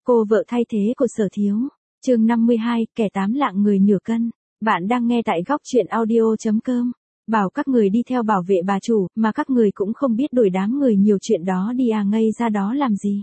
Cô vợ thay thế của Sở Thiếu. Chương 52, kẻ tám lạng người nửa cân. Bạn đang nghe tại góc truyện audio.com. Bảo các người đi theo bảo vệ bà chủ, mà các người cũng không biết đuổi đám người nhiều chuyện đó đi à, ngây ra đó làm gì.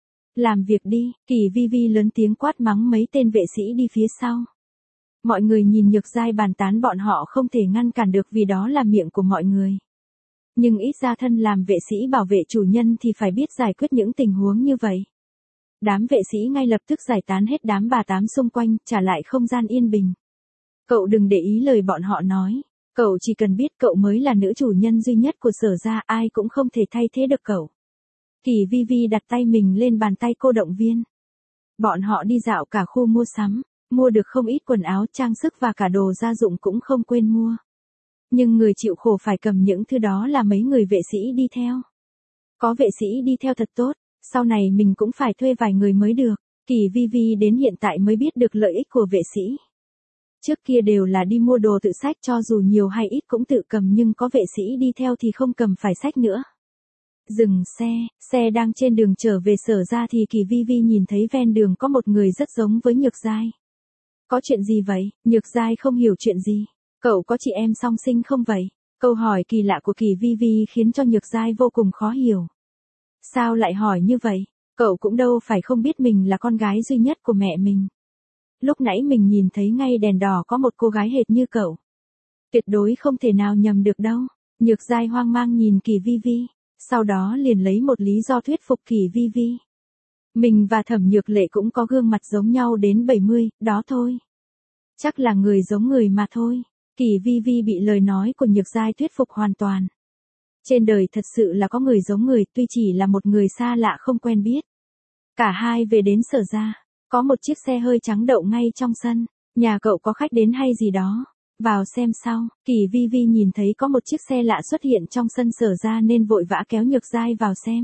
Làm việc đi, Kỳ Vi Vi lớn tiếng quát mắng mấy tên vệ sĩ đi phía sau. Mọi người nhìn Nhược Giai bàn tán bọn họ không thể ngăn cản được vì đó là miệng của mọi người. Nhưng ít ra thân làm vệ sĩ bảo vệ chủ nhân thì phải biết giải quyết những tình huống như vậy. Đám vệ sĩ ngay lập tức giải tán hết đám bà tám xung quanh, trả lại không gian yên bình. Cậu đừng để ý lời bọn họ nói. Cậu chỉ cần biết cậu mới là nữ chủ nhân duy nhất của Sở gia, ai cũng không thể thay thế được cậu. Kỳ Vi Vi đặt tay mình lên bàn tay cô động viên. Bọn họ đi dạo cả khu mua sắm, mua được không ít quần áo, trang sức và cả đồ gia dụng cũng không quên mua. Nhưng người chịu khổ phải cầm những thứ đó là mấy người vệ sĩ đi theo. Có vệ sĩ đi theo thật tốt, sau này mình cũng phải thuê vài người mới được. Kỳ Vi Vi đến hiện tại mới biết được lợi ích của vệ sĩ. Trước kia đều là đi mua đồ tự xách, cho dù nhiều hay ít cũng tự cầm, nhưng có vệ sĩ đi theo thì không cầm phải xách nữa. Dừng xe đang trên đường trở về Sở gia thì Kỳ Vi Vi nhìn thấy ven đường có một người rất giống với Nhược Giai. Có chuyện gì vậy? Nhược Giai không hiểu chuyện gì. Cậu có chị em song sinh không vậy? Câu hỏi kỳ lạ của Kỳ Vi Vi khiến cho Nhược Giai vô cùng khó hiểu. Sao lại hỏi như vậy? Cậu cũng đâu phải không biết mình là con gái duy nhất của mẹ mình. Lúc nãy mình nhìn thấy ngay đèn đỏ có một cô gái hệt như cậu. Tuyệt đối không thể nào nhầm được đâu. Nhược Giai hoang mang nhìn Kỳ Vi Vi, sau đó liền lấy một lý do thuyết phục Kỳ Vi Vi. Mình và Thẩm Nhược Lệ cũng có gương mặt giống nhau đến 70, đó thôi. Chắc là người giống người mà thôi. Kỳ Vi Vi bị lời nói của Nhược Giai thuyết phục hoàn toàn. Trên đời thật sự là có người giống người, tuy chỉ là một người xa lạ không quen biết. Cả hai về đến Sở gia, có một chiếc xe hơi trắng đậu ngay trong sân. Nhà cậu có khách đến hay gì đó? Vào xem sau. Kỳ Vi Vi nhìn thấy có một chiếc xe lạ xuất hiện trong sân Sở gia nên vội vã kéo Nhược Giai vào xem.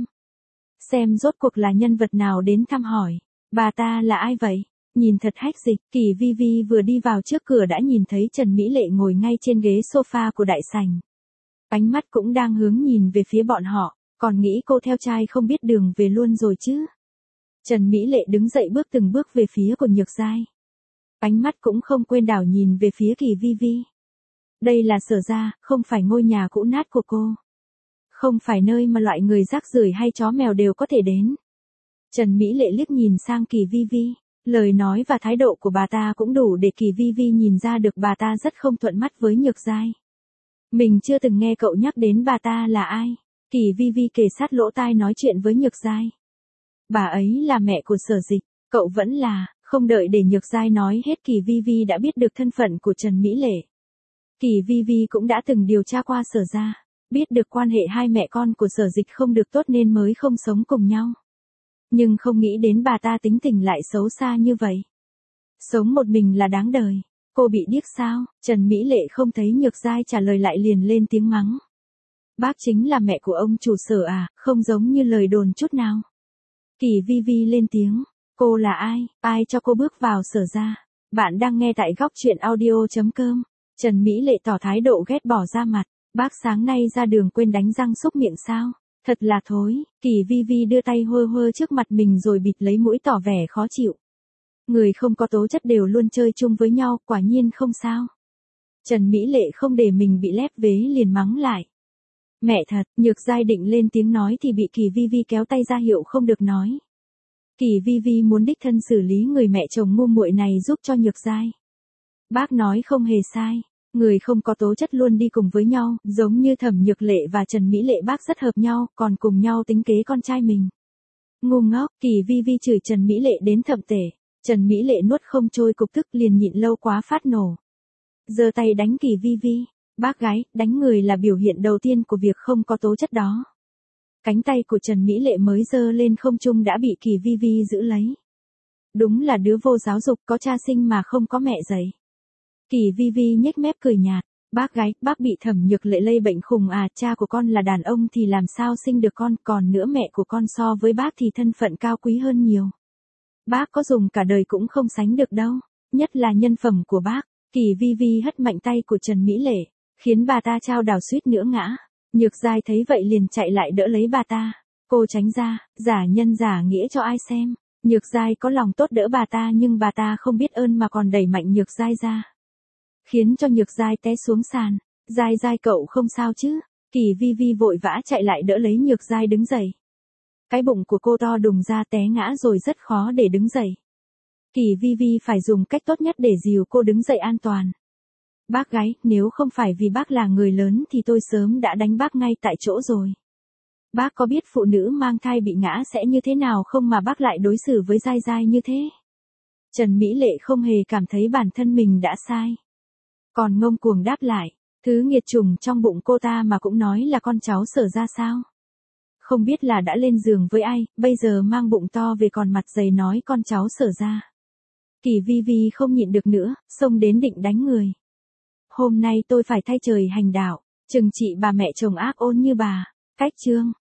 Xem rốt cuộc là nhân vật nào đến thăm hỏi. Bà ta là ai vậy? Nhìn thật hách dịch. Kỳ Vi Vi vừa đi vào trước cửa đã nhìn thấy Trần Mỹ Lệ ngồi ngay trên ghế sofa của đại sảnh. Ánh mắt cũng đang hướng nhìn về phía bọn họ, còn nghĩ cô theo trai không biết đường về luôn rồi chứ. Trần Mỹ Lệ đứng dậy bước từng bước về phía của Nhược Giai. Ánh mắt cũng không quên đảo nhìn về phía Kỳ Vi Vi. Đây là Sở gia, không phải ngôi nhà cũ nát của cô. Không phải nơi mà loại người rác rưởi hay chó mèo đều có thể đến. Trần Mỹ Lệ liếc nhìn sang Kỳ Vi Vi, lời nói và thái độ của bà ta cũng đủ để Kỳ Vi Vi nhìn ra được bà ta rất không thuận mắt với Nhược Giai. Mình chưa từng nghe cậu nhắc đến bà ta là ai. Kỳ Vi Vi kề sát lỗ tai nói chuyện với Nhược Giai. Bà ấy là mẹ của Sở Dịch, cậu vẫn là. Không đợi để Nhược Giai nói hết, Kỳ Vi Vi đã biết được thân phận của Trần Mỹ Lệ. Kỳ Vi Vi cũng đã từng điều tra qua Sở gia, biết được quan hệ hai mẹ con của Sở Dịch không được tốt nên mới không sống cùng nhau. Nhưng không nghĩ đến bà ta tính tình lại xấu xa như vậy. Sống một mình là đáng đời. Cô bị điếc sao? Trần Mỹ Lệ không thấy Nhược Giai trả lời lại liền lên tiếng mắng. Bác chính là mẹ của ông chủ Sở à, không giống như lời đồn chút nào. Kỳ Vi Vi lên tiếng. Cô là ai? Ai cho cô bước vào Sở gia? Bạn đang nghe tại góc truyện audio.com. Trần Mỹ Lệ tỏ thái độ ghét bỏ ra mặt. Bác sáng nay ra đường quên đánh răng xúc miệng sao? Thật là thối. Kỳ Vi Vi đưa tay hơ hơ trước mặt mình rồi bịt lấy mũi tỏ vẻ khó chịu. Người không có tố chất đều luôn chơi chung với nhau, quả nhiên không sao. Trần Mỹ Lệ không để mình bị lép vế liền mắng lại. Mẹ thật. Nhược Giai định lên tiếng nói thì bị Kỳ Vi Vi kéo tay ra hiệu không được nói. Kỳ Vi Vi muốn đích thân xử lý người mẹ chồng ngu muội này giúp cho Nhược Giai. Bác nói không hề sai. Người không có tố chất luôn đi cùng với nhau, giống như Thẩm Nhược Lệ và Trần Mỹ Lệ bác rất hợp nhau, còn cùng nhau tính kế con trai mình. Ngu ngốc. Kỳ Vi Vi chửi Trần Mỹ Lệ đến thậm tể. Trần Mỹ Lệ nuốt không trôi cục tức liền nhịn lâu quá phát nổ. Giơ tay đánh Kỳ Vi Vi. Bác gái, đánh người là biểu hiện đầu tiên của việc không có tố chất đó. Cánh tay của Trần Mỹ Lệ mới giơ lên không trung đã bị Kỳ Vi Vi giữ lấy. Đúng là đứa vô giáo dục, có cha sinh mà không có mẹ dạy. Kỳ Vi Vi nhếch mép cười nhạt. Bác gái, bác bị Thẩm Nhược Lệ lây bệnh khùng à, cha của con là đàn ông thì làm sao sinh được con, còn nữa mẹ của con so với bác thì thân phận cao quý hơn nhiều. Bác có dùng cả đời cũng không sánh được đâu, nhất là nhân phẩm của bác. Kỳ Vi Vi hất mạnh tay của Trần Mỹ Lệ, khiến bà ta chao đảo suýt nữa ngã. Nhược Giai thấy vậy liền chạy lại đỡ lấy bà ta. Cô tránh ra, giả nhân giả nghĩa cho ai xem. Nhược giai có lòng tốt đỡ bà ta nhưng bà ta không biết ơn mà còn đẩy mạnh nhược giai ra. Khiến cho nhược giai té xuống sàn. Giai giai cậu không sao chứ? Kỳ vi vi vội vã chạy lại đỡ lấy nhược giai đứng dậy. Cái bụng của cô to đùng ra té ngã rồi rất khó để đứng dậy. Kỳ vi vi phải dùng cách tốt nhất để dìu cô đứng dậy an toàn. Bác gái, nếu không phải vì bác là người lớn thì tôi sớm đã đánh bác ngay tại chỗ rồi. Bác có biết phụ nữ mang thai bị ngã sẽ như thế nào không mà bác lại đối xử với giai giai như thế? Trần Mỹ Lệ không hề cảm thấy bản thân mình đã sai. Còn ngông cuồng đáp lại, thứ nghiệt chủng trong bụng cô ta mà cũng nói là con cháu Sở ra sao? Không biết là đã lên giường với ai, bây giờ mang bụng to về còn mặt dày nói con cháu Sở ra. Kỳ vi vi không nhịn được nữa, xông đến định đánh người. Hôm nay tôi phải thay trời hành đạo, trừng trị bà mẹ chồng ác ôn như bà. Cách chương